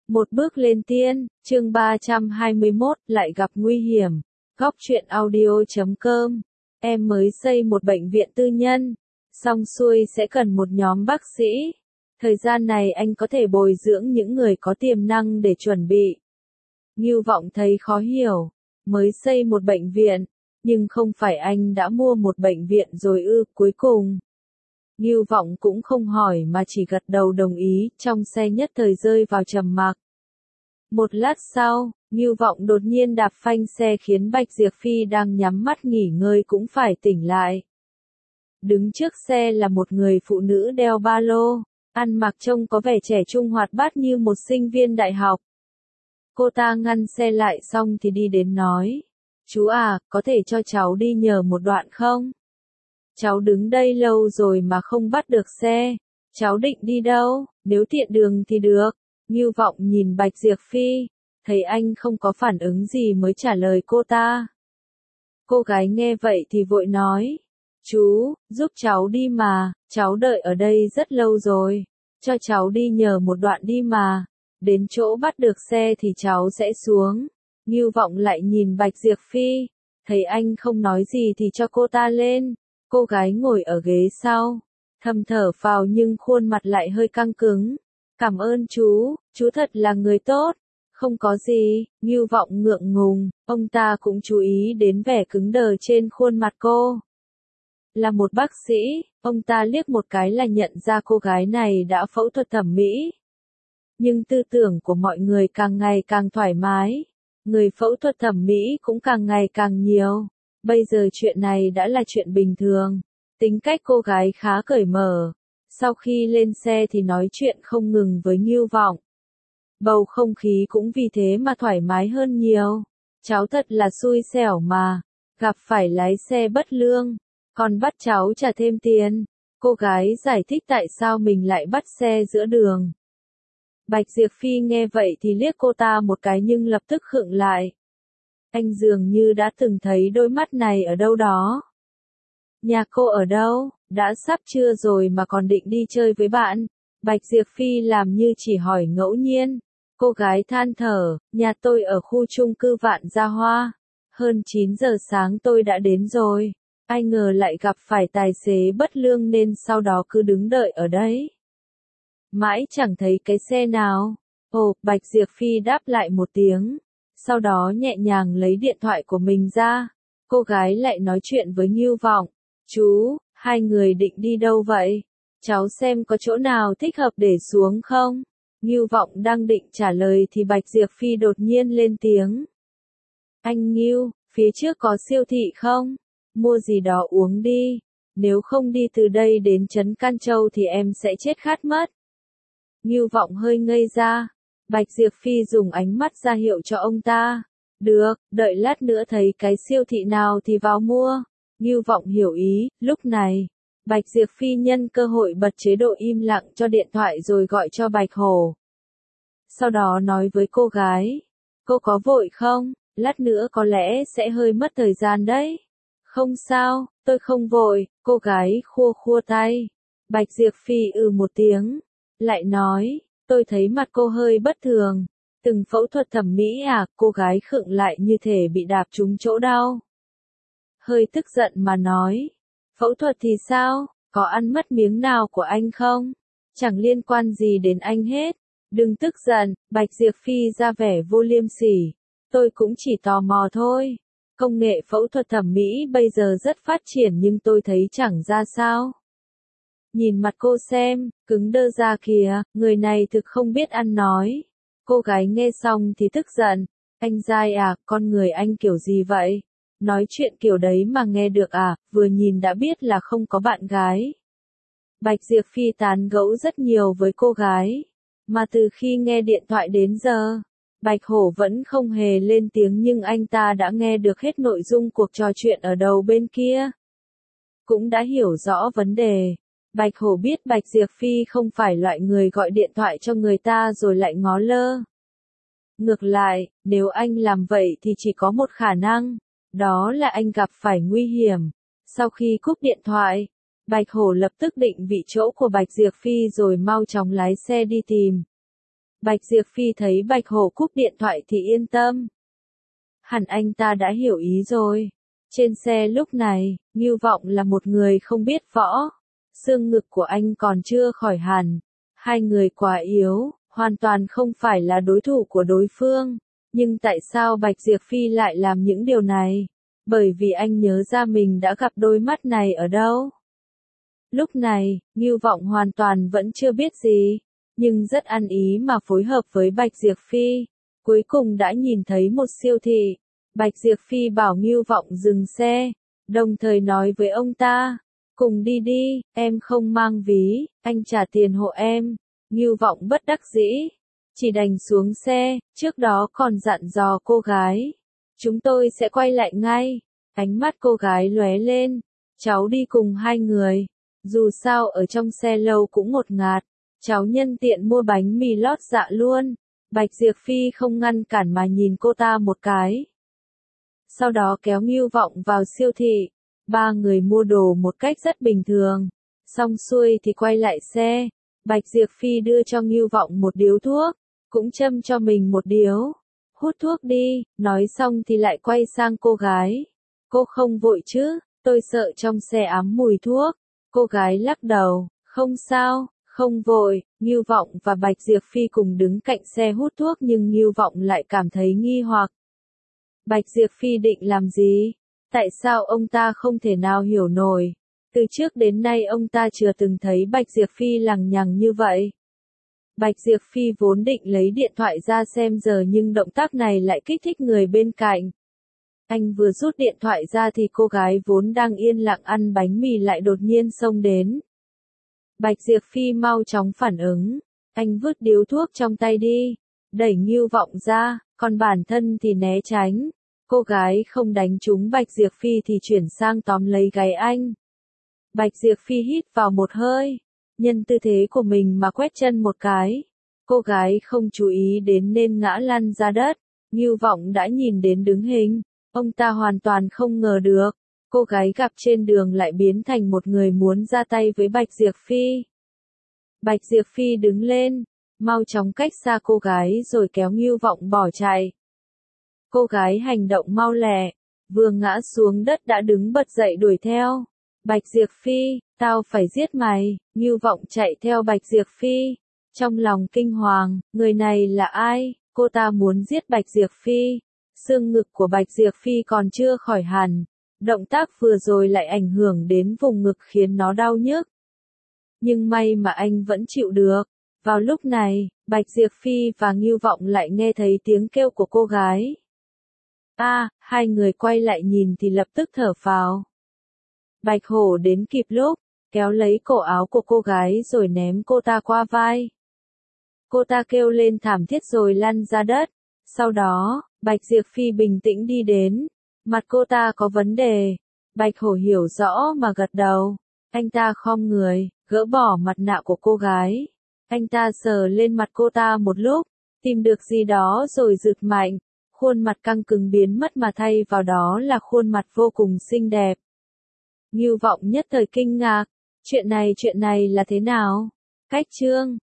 Một bước lên tiên, chương 321, lại gặp nguy hiểm. Góc truyện audio.com. Em mới xây một bệnh viện tư nhân, xong xuôi sẽ cần một nhóm bác sĩ. Thời gian này anh có thể bồi dưỡng những người có tiềm năng để chuẩn bị. Ngưu Vọng thấy khó hiểu, mới xây một bệnh viện, nhưng không phải anh đã mua một bệnh viện rồi ư? Cuối cùng Ngưu Vọng cũng không hỏi mà chỉ gật đầu đồng ý, trong xe nhất thời rơi vào trầm mặc. Một lát sau, Ngưu Vọng đột nhiên đạp phanh xe khiến Bạch Diệp Phi đang nhắm mắt nghỉ ngơi cũng phải tỉnh lại. Đứng trước xe là một người phụ nữ đeo ba lô, ăn mặc trông có vẻ trẻ trung hoạt bát như một sinh viên đại học. Cô ta ngăn xe lại xong thì đi đến nói, chú à, có thể cho cháu đi nhờ một đoạn không? Cháu đứng đây lâu rồi mà không bắt được xe. Cháu định đi đâu? Nếu tiện đường thì được. Ngưu Vọng nhìn Bạch Diệp Phi, thấy anh không có phản ứng gì mới trả lời cô ta. Cô gái nghe vậy thì vội nói, chú, giúp cháu đi mà, cháu đợi ở đây rất lâu rồi. Cho cháu đi nhờ một đoạn đi mà. Đến chỗ bắt được xe thì cháu sẽ xuống. Ngưu Vọng lại nhìn Bạch Diệp Phi, thấy anh không nói gì thì cho cô ta lên. Cô gái ngồi ở ghế sau, thầm thở phào nhưng khuôn mặt lại hơi căng cứng. Cảm ơn chú thật là người tốt. Không có gì, Ngưu Vọng ngượng ngùng, ông ta cũng chú ý đến vẻ cứng đờ trên khuôn mặt cô. Là một bác sĩ, ông ta liếc một cái là nhận ra cô gái này đã phẫu thuật thẩm mỹ. Nhưng tư tưởng của mọi người càng ngày càng thoải mái, người phẫu thuật thẩm mỹ cũng càng ngày càng nhiều. Bây giờ chuyện này đã là chuyện bình thường. Tính cách cô gái khá cởi mở. Sau khi lên xe thì nói chuyện không ngừng với Ngưu Vọng. Bầu không khí cũng vì thế mà thoải mái hơn nhiều. Cháu thật là xui xẻo mà. Gặp phải lái xe bất lương. Còn bắt cháu trả thêm tiền. Cô gái giải thích tại sao mình lại bắt xe giữa đường. Bạch Diệp Phi nghe vậy thì liếc cô ta một cái nhưng lập tức khựng lại. Anh dường như đã từng thấy đôi mắt này ở đâu đó. Nhà cô ở đâu? Đã sắp trưa rồi mà còn định đi chơi với bạn? Bạch Diệp Phi làm như chỉ hỏi ngẫu nhiên. Cô gái than thở, nhà tôi ở khu chung cư Vạn Gia Hoa. Hơn 9 giờ sáng tôi đã đến rồi. Ai ngờ lại gặp phải tài xế bất lương nên sau đó cứ đứng đợi ở đấy. Mãi chẳng thấy cái xe nào. Ồ, Bạch Diệp Phi đáp lại một tiếng. Sau đó nhẹ nhàng lấy điện thoại của mình ra. Cô gái lại nói chuyện với Ngưu Vọng. Chú, hai người định đi đâu vậy? Cháu xem có chỗ nào thích hợp để xuống không? Ngưu Vọng đang định trả lời thì Bạch Diệp Phi đột nhiên lên tiếng. Anh Ngưu, phía trước có siêu thị không? Mua gì đó uống đi. Nếu không đi từ đây đến trấn Can Châu thì em sẽ chết khát mất. Ngưu Vọng hơi ngây ra. Bạch Diệp Phi dùng ánh mắt ra hiệu cho ông ta. Được, đợi lát nữa thấy cái siêu thị nào thì vào mua. Ngưu Vọng hiểu ý, lúc này, Bạch Diệp Phi nhân cơ hội bật chế độ im lặng cho điện thoại rồi gọi cho Bạch Hổ. Sau đó nói với cô gái, cô có vội không? Lát nữa có lẽ sẽ hơi mất thời gian đấy. Không sao, tôi không vội, cô gái khua khua tay. Bạch Diệp Phi một tiếng, lại nói, tôi thấy mặt cô hơi bất thường. Từng phẫu thuật thẩm mỹ à? Cô gái khựng lại như thể bị đạp trúng chỗ đau. Hơi tức giận mà nói, phẫu thuật thì sao? Có ăn mất miếng nào của anh không? Chẳng liên quan gì đến anh hết. Đừng tức giận, Bạch Diệp Phi ra vẻ vô liêm sỉ. Tôi cũng chỉ tò mò thôi. Công nghệ phẫu thuật thẩm mỹ bây giờ rất phát triển nhưng tôi thấy chẳng ra sao. Nhìn mặt cô xem, cứng đơ ra kìa, người này thực không biết ăn nói. Cô gái nghe xong thì tức giận. Anh dai à, con người anh kiểu gì vậy? Nói chuyện kiểu đấy mà nghe được à, vừa nhìn đã biết là không có bạn gái. Bạch Diệp Phi tán gẫu rất nhiều với cô gái. Mà từ khi nghe điện thoại đến giờ, Bạch Hổ vẫn không hề lên tiếng nhưng anh ta đã nghe được hết nội dung cuộc trò chuyện ở đầu bên kia. Cũng đã hiểu rõ vấn đề. Bạch Hổ biết Bạch Diệp Phi không phải loại người gọi điện thoại cho người ta rồi lại ngó lơ. Ngược lại, nếu anh làm vậy thì chỉ có một khả năng. Đó là anh gặp phải nguy hiểm. Sau khi cúp điện thoại, Bạch Hổ lập tức định vị chỗ của Bạch Diệp Phi rồi mau chóng lái xe đi tìm. Bạch Diệp Phi thấy Bạch Hổ cúp điện thoại thì yên tâm. Hẳn anh ta đã hiểu ý rồi. Trên xe lúc này, Ngưu Vọng là một người không biết võ. Xương ngực của anh còn chưa khỏi hẳn. Hai người quá yếu, hoàn toàn không phải là đối thủ của đối phương. Nhưng tại sao Bạch Diệp Phi lại làm những điều này? Bởi vì anh nhớ ra mình đã gặp đôi mắt này ở đâu. Lúc này, Ngưu Vọng hoàn toàn vẫn chưa biết gì, nhưng rất ăn ý mà phối hợp với Bạch Diệp Phi. Cuối cùng đã nhìn thấy một siêu thị. Bạch Diệp Phi bảo Ngưu Vọng dừng xe, đồng thời nói với ông ta, cùng đi đi, em không mang ví, anh trả tiền hộ em. Ngưu Vọng bất đắc dĩ, chỉ đành xuống xe, trước đó còn dặn dò cô gái. Chúng tôi sẽ quay lại ngay. Ánh mắt cô gái lóe lên, cháu đi cùng hai người. Dù sao ở trong xe lâu cũng ngột ngạt, cháu nhân tiện mua bánh mì lót dạ luôn. Bạch Diệp Phi không ngăn cản mà nhìn cô ta một cái. Sau đó kéo Ngưu Vọng vào siêu thị. Ba người mua đồ một cách rất bình thường. Xong xuôi thì quay lại xe. Bạch Diệp Phi đưa cho Ngưu Vọng một điếu thuốc, cũng châm cho mình một điếu. Hút thuốc đi, nói xong thì lại quay sang cô gái. Cô không vội chứ, tôi sợ trong xe ám mùi thuốc. Cô gái lắc đầu, không sao, không vội. Ngưu Vọng và Bạch Diệp Phi cùng đứng cạnh xe hút thuốc nhưng Ngưu Vọng lại cảm thấy nghi hoặc. Bạch Diệp Phi định làm gì? Tại sao ông ta không thể nào hiểu nổi? Từ trước đến nay ông ta chưa từng thấy Bạch Diệp Phi lằng nhằng như vậy. Bạch Diệp Phi vốn định lấy điện thoại ra xem giờ nhưng động tác này lại kích thích người bên cạnh. Anh vừa rút điện thoại ra thì cô gái vốn đang yên lặng ăn bánh mì lại đột nhiên xông đến. Bạch Diệp Phi mau chóng phản ứng. Anh vứt điếu thuốc trong tay đi, đẩy Ngưu Vọng ra, còn bản thân thì né tránh. Cô gái không đánh trúng Bạch Diệp Phi thì chuyển sang tóm lấy gáy anh. Bạch Diệp Phi hít vào một hơi, nhân tư thế của mình mà quét chân một cái. Cô gái không chú ý đến nên ngã lăn ra đất. Ngưu Vọng đã nhìn đến đứng hình. Ông ta hoàn toàn không ngờ được, cô gái gặp trên đường lại biến thành một người muốn ra tay với Bạch Diệp Phi. Bạch Diệp Phi đứng lên, mau chóng cách xa cô gái rồi kéo Ngưu Vọng bỏ chạy. Cô gái hành động mau lẹ, vừa ngã xuống đất đã đứng bật dậy đuổi theo. Bạch Diệp Phi, tao phải giết mày. Ngưu Vọng chạy theo Bạch Diệp Phi, trong lòng kinh hoàng, người này là ai? Cô ta muốn giết Bạch Diệp Phi. Xương ngực của Bạch Diệp Phi còn chưa khỏi hẳn, động tác vừa rồi lại ảnh hưởng đến vùng ngực khiến nó đau nhức. Nhưng may mà anh vẫn chịu được. Vào lúc này, Bạch Diệp Phi và Ngưu Vọng lại nghe thấy tiếng kêu của cô gái. Hai người quay lại nhìn thì lập tức thở phào. Bạch Hổ đến kịp lúc, kéo lấy cổ áo của cô gái rồi ném cô ta qua vai. Cô ta kêu lên thảm thiết rồi lăn ra đất. Sau đó, Bạch Diệp Phi bình tĩnh đi đến. Mặt cô ta có vấn đề. Bạch Hổ hiểu rõ mà gật đầu. Anh ta khom người, gỡ bỏ mặt nạ của cô gái. Anh ta sờ lên mặt cô ta một lúc, tìm được gì đó rồi giựt mạnh. Khuôn mặt căng cứng biến mất mà thay vào đó là khuôn mặt vô cùng xinh đẹp. Ngưu Vọng nhất thời kinh ngạc. Chuyện này là thế nào? Cách chương